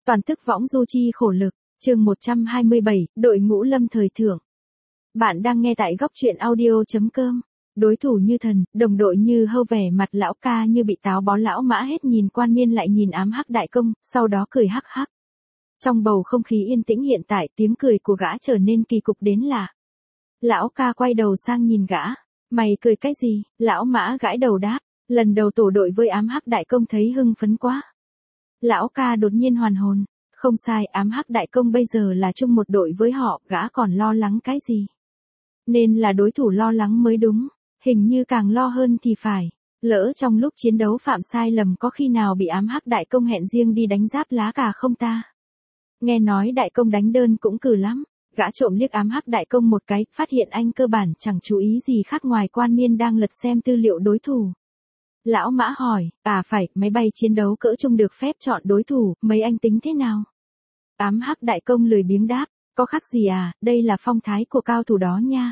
Toàn tức võng du chi khổ lực, chương 127, đội ngũ lâm thời thượng. Bạn đang nghe tại góc truyện audio.com. Đối thủ như thần, đồng đội như hâu, vẻ mặt lão ca như bị táo bón. Lão Mã hết nhìn Quan Miên lại nhìn Ám Hắc đại công, sau đó cười hắc hắc. Trong bầu không khí yên tĩnh hiện tại, tiếng cười của gã trở nên kỳ cục đến lạ. Lão ca quay đầu sang nhìn gã. Mày cười cái gì? Lão Mã gãi đầu đáp. Lần đầu tổ đội với Ám Hắc đại công thấy hưng phấn quá. Lão ca đột nhiên hoàn hồn. Không sai, Ám Hắc đại công bây giờ là chung một đội với họ, gã còn lo lắng cái gì? Nên là đối thủ lo lắng mới đúng. Hình như càng lo hơn thì phải. Lỡ trong lúc chiến đấu phạm sai lầm có khi nào bị Ám Hắc đại công hẹn riêng đi đánh giáp lá cà không ta? Nghe nói đại công đánh đơn cũng cừ lắm. Gã trộm liếc Ám Hắc đại công một cái, phát hiện anh cơ bản chẳng chú ý gì khác ngoài Quan Miên đang lật xem tư liệu đối thủ. Lão Mã hỏi, phải, máy bay chiến đấu cỡ trung được phép chọn đối thủ, mấy anh tính thế nào? Ám Hắc đại công lười biếng đáp, có khác gì à, đây là phong thái của cao thủ đó nha.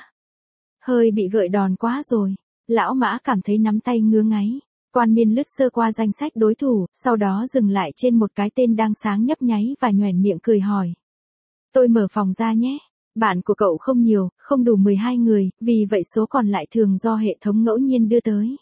Hơi bị gợi đòn quá rồi. Lão Mã cảm thấy nắm tay ngứa ngáy. Quan Miên lướt sơ qua danh sách đối thủ, sau đó dừng lại trên một cái tên đang sáng nhấp nháy và nhoẻn miệng cười hỏi. Tôi mở phòng ra nhé. Bạn của cậu không nhiều, không đủ 12 người, vì vậy số còn lại thường do hệ thống ngẫu nhiên đưa tới.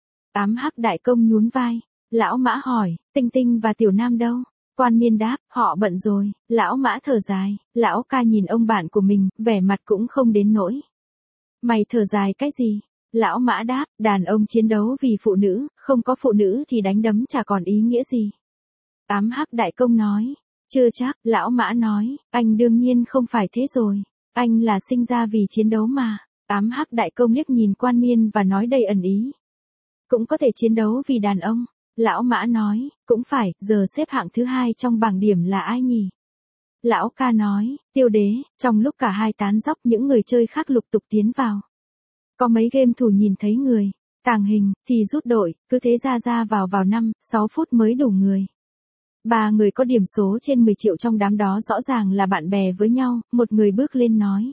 Ám Hắc đại công nhún vai. Lão Mã hỏi, Tinh Tinh và Tiểu Nam đâu? Quan Miên đáp, họ bận rồi. Lão Mã thở dài. Lão ca nhìn ông bạn của mình, vẻ mặt cũng không đến nỗi. Mày thở dài cái gì? Lão Mã đáp, đàn ông chiến đấu vì phụ nữ, không có phụ nữ thì đánh đấm chả còn ý nghĩa gì. Ám Hắc đại công nói, chưa chắc. Lão Mã nói, anh đương nhiên không phải thế rồi. Anh là sinh ra vì chiến đấu mà. Ám Hắc đại công liếc nhìn Quan Miên và nói đầy ẩn ý. Cũng có thể chiến đấu vì đàn ông. Lão Mã nói, cũng phải, giờ xếp hạng thứ 2 trong bảng điểm là ai nhỉ? Lão ca nói, Tiêu Đế. Trong lúc cả hai tán dóc, những người chơi khác lục tục tiến vào. Có mấy game thủ nhìn thấy người tàng hình thì rút đội, cứ thế ra vào 5-6 phút mới đủ người. 3 người có điểm số trên 10 triệu trong đám đó rõ ràng là bạn bè với nhau, một người bước lên nói.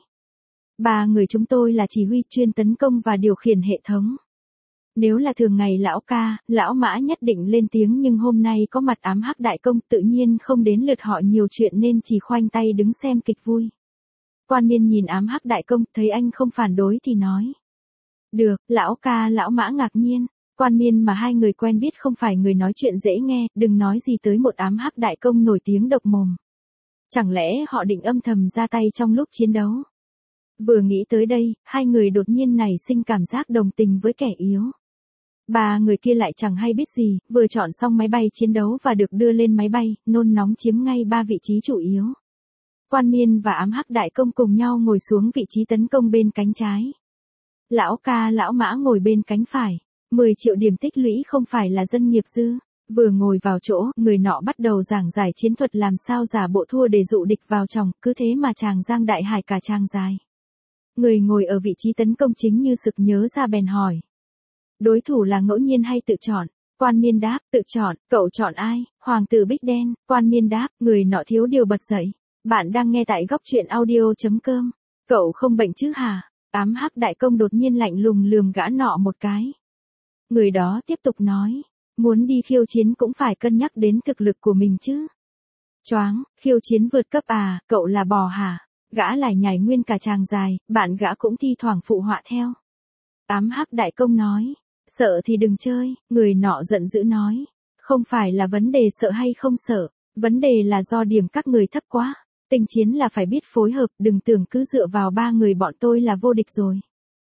3 người chúng tôi là chỉ huy chuyên tấn công và điều khiển hệ thống. Nếu là thường ngày lão ca, lão Mã nhất định lên tiếng, nhưng hôm nay có mặt Ám Hắc đại công tự nhiên không đến lượt họ nhiều chuyện nên chỉ khoanh tay đứng xem kịch vui. Quan Miên nhìn Ám Hắc đại công, thấy anh không phản đối thì nói. Được, lão ca. Lão Mã ngạc nhiên. Quan Miên mà hai người quen biết không phải người nói chuyện dễ nghe, đừng nói gì tới một Ám Hắc đại công nổi tiếng độc mồm. Chẳng lẽ họ định âm thầm ra tay trong lúc chiến đấu? Vừa nghĩ tới đây, hai người đột nhiên nảy sinh cảm giác đồng tình với kẻ yếu. 3 người kia lại chẳng hay biết gì, vừa chọn xong máy bay chiến đấu và được đưa lên máy bay, nôn nóng chiếm ngay 3 vị trí chủ yếu. Quan Miên và Ám Hắc đại công cùng nhau ngồi xuống vị trí tấn công bên cánh trái. Lão ca. Lão Mã ngồi bên cánh phải. 10 triệu điểm tích lũy không phải là dân nghiệp dư. Vừa ngồi vào chỗ, người nọ bắt đầu giảng giải chiến thuật làm sao giả bộ thua để dụ địch vào chòng, cứ thế mà chàng giang đại hải cả chàng dài. Người ngồi ở vị trí tấn công chính như sực nhớ ra bèn hỏi. Đối thủ là ngẫu nhiên hay tự chọn? Quan Miên đáp, tự chọn. Cậu chọn ai? Hoàng tử Bích Đen. Quan Miên đáp, người nọ thiếu điều bật dậy. Bạn đang nghe tại góc truyện audio.com. Cậu không bệnh chứ hả? Ám Hắc đại công đột nhiên lạnh lùng lườm gã nọ một cái. Người đó tiếp tục nói, muốn đi khiêu chiến cũng phải cân nhắc đến thực lực của mình chứ. Choáng, khiêu chiến vượt cấp à, cậu là bò hả? Gã lại nhảy nguyên cả chàng dài, bạn gã cũng thi thoảng phụ họa theo. Ám Hắc đại công nói, sợ thì đừng chơi. Người nọ giận dữ nói, không phải là vấn đề sợ hay không sợ, vấn đề là do điểm các người thấp quá. Tình chiến là phải biết phối hợp, đừng tưởng cứ dựa vào 3 người bọn tôi là vô địch rồi.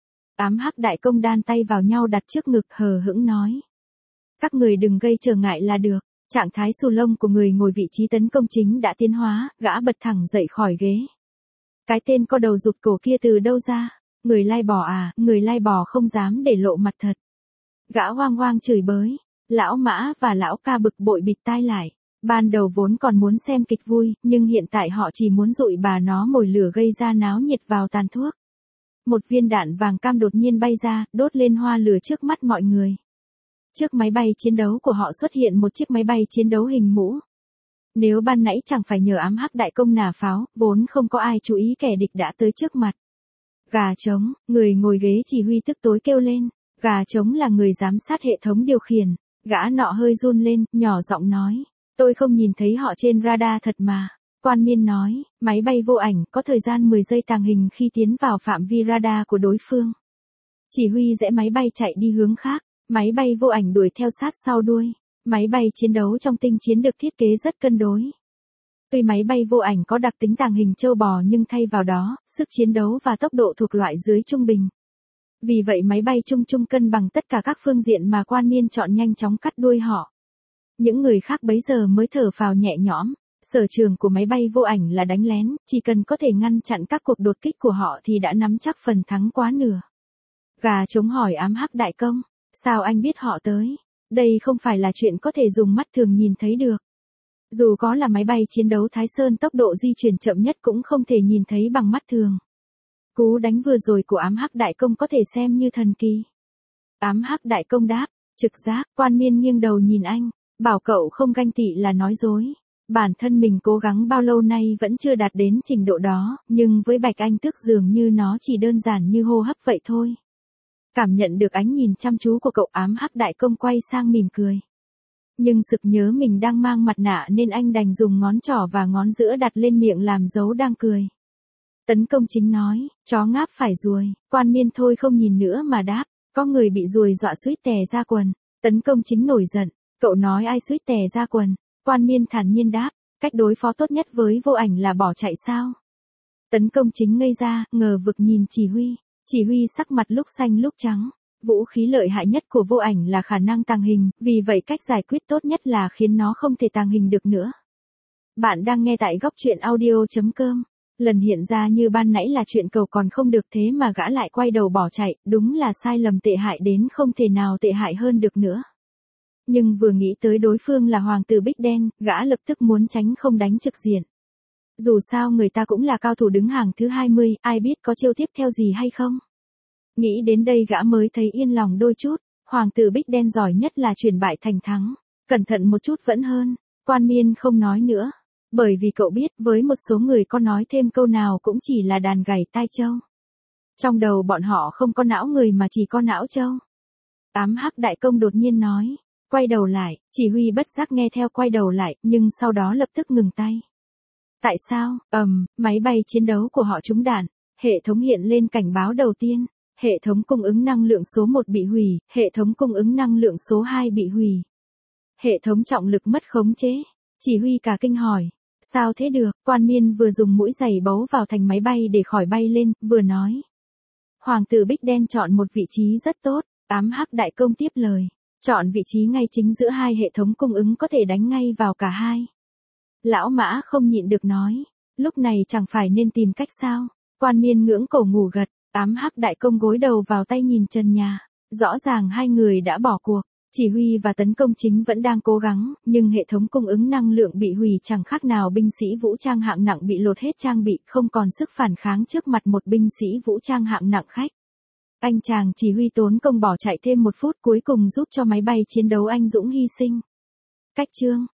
Ám Hắc đại công đan tay vào nhau đặt trước ngực hờ hững nói. Các người đừng gây trở ngại là được. Trạng thái xù lông của người ngồi vị trí tấn công chính đã tiến hóa, gã bật thẳng dậy khỏi ghế. Cái tên có đầu rụt cổ kia từ đâu ra? Người lai bò à? Người lai bò không dám để lộ mặt thật. Gã hoang hoang chửi bới. Lão Mã và lão ca bực bội bịt tai lại. Ban đầu vốn còn muốn xem kịch vui, nhưng hiện tại họ chỉ muốn dụi bà nó mồi lửa gây ra náo nhiệt vào tàn thuốc. Một viên đạn vàng cam đột nhiên bay ra, đốt lên hoa lửa trước mắt mọi người. Trước máy bay chiến đấu của họ xuất hiện một chiếc máy bay chiến đấu hình mũ. Nếu ban nãy chẳng phải nhờ Ám Hắc đại công nả pháo, vốn không có ai chú ý kẻ địch đã tới trước mặt. Gà trống, người ngồi ghế chỉ huy tức tối kêu lên. Gà trống là người giám sát hệ thống điều khiển. Gã nọ hơi run lên, nhỏ giọng nói. Tôi không nhìn thấy họ trên radar thật mà. Quan Miên nói, máy bay vô ảnh có thời gian 10 giây tàng hình khi tiến vào phạm vi radar của đối phương. Chỉ huy rẽ máy bay chạy đi hướng khác, máy bay vô ảnh đuổi theo sát sau đuôi. Máy bay chiến đấu trong tinh chiến được thiết kế rất cân đối. Tuy máy bay vô ảnh có đặc tính tàng hình trâu bò nhưng thay vào đó, sức chiến đấu và tốc độ thuộc loại dưới trung bình. Vì vậy máy bay trung cân bằng tất cả các phương diện mà Quan Miên chọn nhanh chóng cắt đuôi họ. Những người khác bấy giờ mới thở phào nhẹ nhõm. Sở trường của máy bay vô ảnh là đánh lén, chỉ cần có thể ngăn chặn các cuộc đột kích của họ thì đã nắm chắc phần thắng quá nửa. Gà trống hỏi ám hắc đại công, sao anh biết họ tới? Đây không phải là chuyện có thể dùng mắt thường nhìn thấy được. Dù có là máy bay chiến đấu Thái Sơn tốc độ di chuyển chậm nhất cũng không thể nhìn thấy bằng mắt thường. Cú đánh vừa rồi của ám hắc đại công có thể xem như thần kỳ. Ám hắc đại công đáp, trực giác. Quan Miên nghiêng đầu nhìn anh, bảo cậu không ganh tị là nói dối. Bản thân mình cố gắng bao lâu nay vẫn chưa đạt đến trình độ đó, nhưng với Bạch Anh Tước dường như nó chỉ đơn giản như hô hấp vậy thôi. Cảm nhận được ánh nhìn chăm chú của cậu, ám hắc đại công quay sang mỉm cười. Nhưng sực nhớ mình đang mang mặt nạ nên anh đành dùng ngón trỏ và ngón giữa đặt lên miệng làm dấu đang cười. Tấn công chính nói, chó ngáp phải ruồi. Quan Miên thôi không nhìn nữa mà đáp, có người bị ruồi dọa suýt tè ra quần. Tấn công chính nổi giận, cậu nói ai suýt tè ra quần? Quan Miên thản nhiên đáp, cách đối phó tốt nhất với vô ảnh là bỏ chạy sao? Tấn công chính ngây ra, ngờ vực nhìn chỉ huy. Chỉ huy sắc mặt lúc xanh lúc trắng. Vũ khí lợi hại nhất của vô ảnh là khả năng tàng hình, vì vậy cách giải quyết tốt nhất là khiến nó không thể tàng hình được nữa. Bạn đang nghe tại góc truyện audio.com. Lần hiện ra như ban nãy là chuyện cầu còn không được, thế mà gã lại quay đầu bỏ chạy, đúng là sai lầm tệ hại đến không thể nào tệ hại hơn được nữa. Nhưng vừa nghĩ tới đối phương là hoàng tử Bích Đen, gã lập tức muốn tránh không đánh trực diện. Dù sao người ta cũng là cao thủ đứng hàng thứ 20, ai biết có chiêu tiếp theo gì hay không. Nghĩ đến đây gã mới thấy yên lòng đôi chút, hoàng tử Bích Đen giỏi nhất là chuyển bại thành thắng, cẩn thận một chút vẫn hơn. Quan Miên không nói nữa, bởi vì cậu biết với một số người có nói thêm câu nào cũng chỉ là đàn gảy tai trâu. Trong đầu bọn họ không có não người mà chỉ có não trâu. Ám hắc đại công đột nhiên nói, quay đầu lại, chỉ huy bất giác nghe theo quay đầu lại, nhưng sau đó lập tức ngừng tay. Tại sao? Máy bay chiến đấu của họ trúng đạn, hệ thống hiện lên cảnh báo đầu tiên. Hệ thống cung ứng năng lượng số 1 bị hủy, hệ thống cung ứng năng lượng số 2 bị hủy. Hệ thống trọng lực mất khống chế. Chỉ huy cả kinh hỏi, sao thế được? Quan Miên vừa dùng mũi giày bấu vào thành máy bay để khỏi bay lên, vừa nói. Hoàng tử Bích Đen chọn một vị trí rất tốt, ám hắc đại công tiếp lời. Chọn vị trí ngay chính giữa hai hệ thống cung ứng có thể đánh ngay vào cả hai. Lão Mã không nhịn được nói, lúc này chẳng phải nên tìm cách sao? Quan Miên ngưỡng cổ ngủ gật. Ám hắc đại công gối đầu vào tay nhìn trần nhà. Rõ ràng hai người đã bỏ cuộc. Chỉ huy và tấn công chính vẫn đang cố gắng, nhưng hệ thống cung ứng năng lượng bị hủy chẳng khác nào binh sĩ vũ trang hạng nặng bị lột hết trang bị, không còn sức phản kháng trước mặt một binh sĩ vũ trang hạng nặng khách. Anh chàng chỉ huy tốn công bỏ chạy thêm 1 phút cuối cùng giúp cho máy bay chiến đấu anh dũng hy sinh. Cách chương